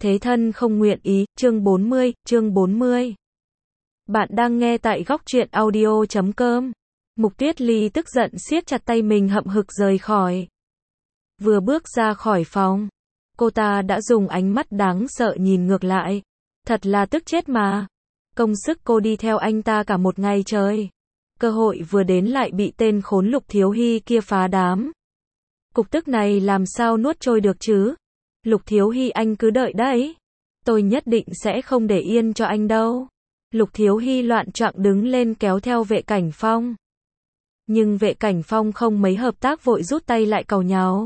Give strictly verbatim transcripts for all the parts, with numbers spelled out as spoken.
Thế thân không nguyện ý, chương bốn mươi, chương bốn mươi. Bạn đang nghe tại góc truyện audio chấm com. Mục Tuyết Ly tức giận siết chặt tay mình hậm hực rời khỏi. Vừa bước ra khỏi phòng, cô ta đã dùng ánh mắt đáng sợ nhìn ngược lại. Thật là tức chết mà. Công sức cô đi theo anh ta cả một ngày trời. Cơ hội vừa đến lại bị tên khốn Lục Thiếu Hy kia phá đám. Cục tức này làm sao nuốt trôi được chứ? Lục Thiếu Hy anh cứ đợi đấy. Tôi nhất định sẽ không để yên cho anh đâu. Lục Thiếu Hy loạn choạng đứng lên kéo theo Vệ Cảnh Phong. Nhưng Vệ Cảnh Phong không mấy hợp tác vội rút tay lại càu nhàu.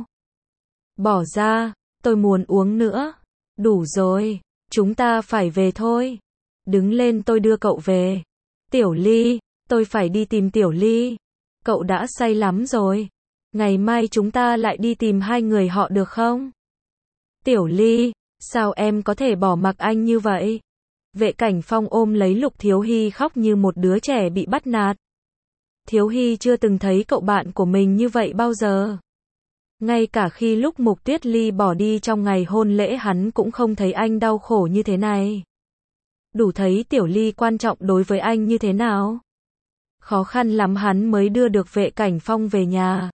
Bỏ ra, tôi muốn uống nữa. Đủ rồi, chúng ta phải về thôi. Đứng lên tôi đưa cậu về. Tiểu Ly, tôi phải đi tìm Tiểu Ly. Cậu đã say lắm rồi. Ngày mai chúng ta lại đi tìm hai người họ được không? Tiểu Ly, sao em có thể bỏ mặc anh như vậy? Vệ Cảnh Phong ôm lấy Lục Thiếu Hy khóc như một đứa trẻ bị bắt nạt. Thiếu Hy chưa từng thấy cậu bạn của mình như vậy bao giờ. Ngay cả khi lúc Mục Tuyết Ly bỏ đi trong ngày hôn lễ hắn cũng không thấy anh đau khổ như thế này. Đủ thấy Tiểu Ly quan trọng đối với anh như thế nào. Khó khăn lắm hắn mới đưa được Vệ Cảnh Phong về nhà.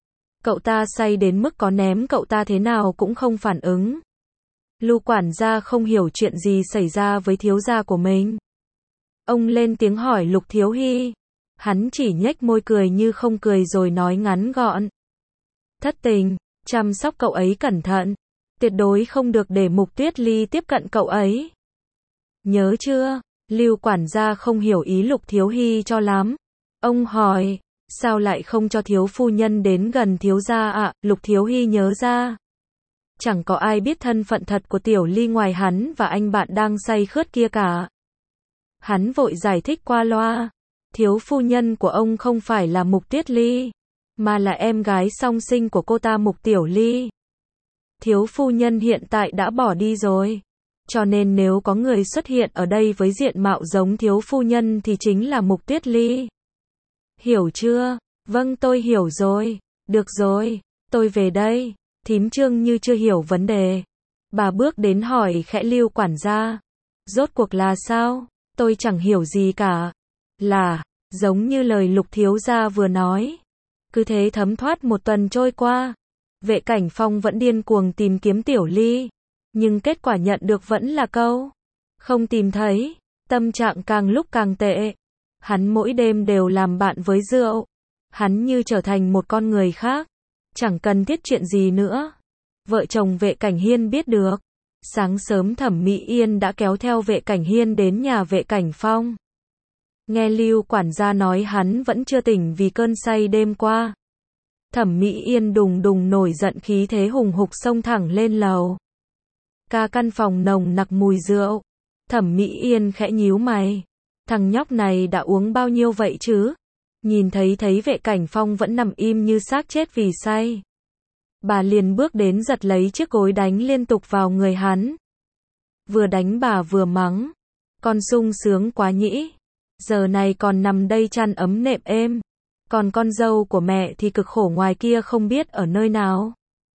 Cậu ta say đến mức có ném cậu ta thế nào cũng không phản ứng. Lưu quản gia không hiểu chuyện gì xảy ra với thiếu gia của mình. Ông lên tiếng hỏi Lục Thiếu Hy. Hắn chỉ nhếch môi cười như không cười rồi nói ngắn gọn. Thất tình, chăm sóc cậu ấy cẩn thận. Tuyệt đối không được để Mục Tuyết Ly tiếp cận cậu ấy. Nhớ chưa? Lưu quản gia không hiểu ý Lục Thiếu Hy cho lắm. Ông hỏi. Sao lại không cho thiếu phu nhân đến gần thiếu gia ạ? À? Lục Thiếu Hy nhớ ra. Chẳng có ai biết thân phận thật của Tiểu Ly ngoài hắn và anh bạn đang say khướt kia cả. Hắn vội giải thích qua loa. Thiếu phu nhân của ông không phải là Mục Tuyết Ly, mà là em gái song sinh của cô ta Mục Tiểu Ly. Thiếu phu nhân hiện tại đã bỏ đi rồi. Cho nên nếu có người xuất hiện ở đây với diện mạo giống thiếu phu nhân thì chính là Mục Tuyết Ly. Hiểu chưa? Vâng tôi hiểu rồi. Được rồi, tôi về đây. Thím Trương như chưa hiểu vấn đề. Bà bước đến hỏi khẽ Lưu quản gia. Rốt cuộc là sao? Tôi chẳng hiểu gì cả. Là, giống như lời Lục thiếu gia vừa nói. Cứ thế thấm thoát một tuần trôi qua. Vệ Cảnh Phong vẫn điên cuồng tìm kiếm Tiểu Ly. Nhưng kết quả nhận được vẫn là câu. Không tìm thấy. Tâm trạng càng lúc càng tệ. Hắn mỗi đêm đều làm bạn với rượu. Hắn như trở thành một con người khác. Chẳng cần thiết chuyện gì nữa. Vợ chồng Vệ Cảnh Hiên biết được. Sáng sớm Thẩm Mỹ Yên đã kéo theo Vệ Cảnh Hiên đến nhà Vệ Cảnh Phong. Nghe Lưu quản gia nói hắn vẫn chưa tỉnh vì cơn say đêm qua. Thẩm Mỹ Yên đùng đùng nổi giận khí thế hùng hục xông thẳng lên lầu. Cả căn phòng nồng nặc mùi rượu. Thẩm Mỹ Yên khẽ nhíu mày. Thằng nhóc này đã uống bao nhiêu vậy chứ? Nhìn thấy thấy Vệ Cảnh Phong vẫn nằm im như xác chết vì say. Bà liền bước đến giật lấy chiếc gối đánh liên tục vào người hắn. Vừa đánh bà vừa mắng. Con sung sướng quá nhỉ. Giờ này còn nằm đây chăn ấm nệm êm. Còn con dâu của mẹ thì cực khổ ngoài kia không biết ở nơi nào.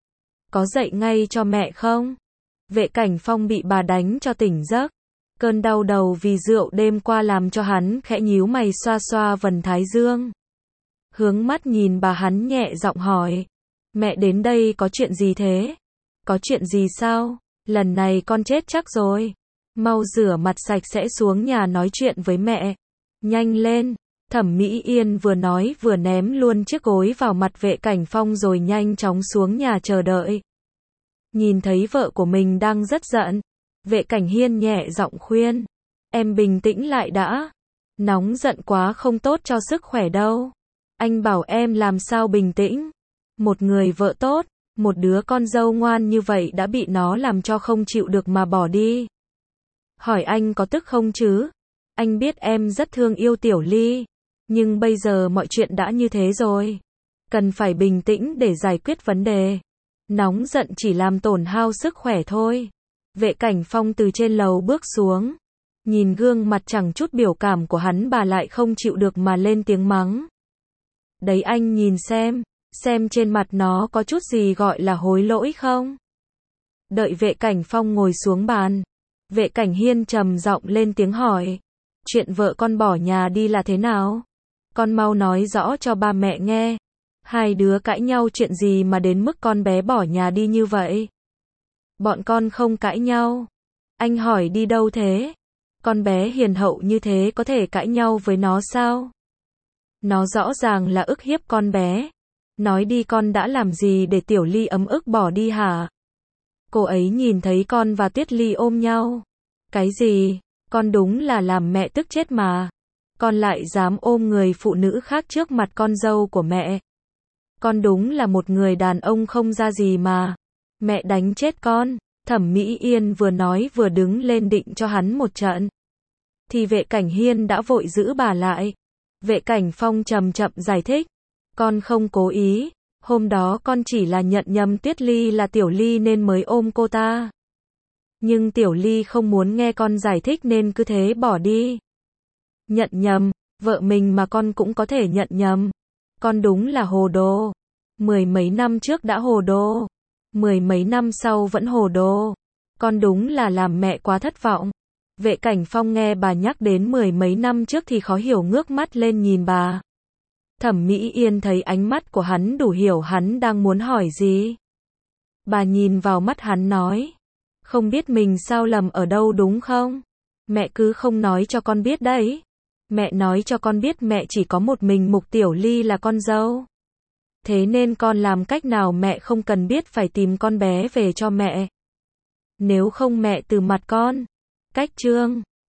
Có dậy ngay cho mẹ không? Vệ Cảnh Phong bị bà đánh cho tỉnh giấc. Cơn đau đầu vì rượu đêm qua làm cho hắn khẽ nhíu mày xoa xoa vần thái dương. Hướng mắt nhìn bà hắn nhẹ giọng hỏi. Mẹ đến đây có chuyện gì thế? Có chuyện gì sao? Lần này con chết chắc rồi. Mau rửa mặt sạch sẽ xuống nhà nói chuyện với mẹ. Nhanh lên. Thẩm Mỹ Yên vừa nói vừa ném luôn chiếc gối vào mặt Vệ Cảnh Phong rồi nhanh chóng xuống nhà chờ đợi. Nhìn thấy vợ của mình đang rất giận. Vệ Cảnh Hiên nhẹ giọng khuyên. Em bình tĩnh lại đã. Nóng giận quá không tốt cho sức khỏe đâu. Anh bảo em làm sao bình tĩnh. Một người vợ tốt, một đứa con dâu ngoan như vậy đã bị nó làm cho không chịu được mà bỏ đi. Hỏi anh có tức không chứ? Anh biết em rất thương yêu Tiểu Ly. Nhưng bây giờ mọi chuyện đã như thế rồi. Cần phải bình tĩnh để giải quyết vấn đề. Nóng giận chỉ làm tổn hao sức khỏe thôi. Vệ Cảnh Phong từ trên lầu bước xuống. Nhìn gương mặt chẳng chút biểu cảm của hắn bà lại không chịu được mà lên tiếng mắng. Đấy anh nhìn xem. Xem trên mặt nó có chút gì gọi là hối lỗi không? Đợi Vệ Cảnh Phong ngồi xuống bàn, Vệ Cảnh Hiên trầm giọng lên tiếng hỏi. Chuyện vợ con bỏ nhà đi là thế nào? Con mau nói rõ cho ba mẹ nghe. Hai đứa cãi nhau chuyện gì mà đến mức con bé bỏ nhà đi như vậy? Bọn con không cãi nhau. Anh hỏi đi đâu thế? Con bé hiền hậu như thế có thể cãi nhau với nó sao? Nó rõ ràng là ức hiếp con bé. Nói đi con đã làm gì để Tiểu Ly ấm ức bỏ đi hả? Cô ấy nhìn thấy con và Tuyết Ly ôm nhau. Cái gì? Con đúng là làm mẹ tức chết mà. Con lại dám ôm người phụ nữ khác trước mặt con dâu của mẹ. Con đúng là một người đàn ông không ra gì mà. Mẹ đánh chết con. Thẩm Mỹ Yên vừa nói vừa đứng lên định cho hắn một trận. Thì Vệ Cảnh Hiên đã vội giữ bà lại. Vệ Cảnh Phong chậm chậm giải thích. Con không cố ý. Hôm đó con chỉ là nhận nhầm Tuyết Ly là Tiểu Ly nên mới ôm cô ta. Nhưng Tiểu Ly không muốn nghe con giải thích nên cứ thế bỏ đi. Nhận nhầm, vợ mình mà con cũng có thể nhận nhầm. Con đúng là hồ đồ. Mười mấy năm trước đã hồ đồ. Mười mấy năm sau vẫn hồ đồ. Con đúng là làm mẹ quá thất vọng. Vệ Cảnh Phong nghe bà nhắc đến mười mấy năm trước thì khó hiểu ngước mắt lên nhìn bà. Thẩm Mỹ Yên thấy ánh mắt của hắn đủ hiểu hắn đang muốn hỏi gì. Bà nhìn vào mắt hắn nói. Không biết mình sao lầm ở đâu đúng không? Mẹ cứ không nói cho con biết đấy. Mẹ nói cho con biết mẹ chỉ có một mình Mục Tiểu Ly là con dâu. Thế nên con làm cách nào mẹ không cần biết phải tìm con bé về cho mẹ. Nếu không mẹ từ mặt con. Cách chương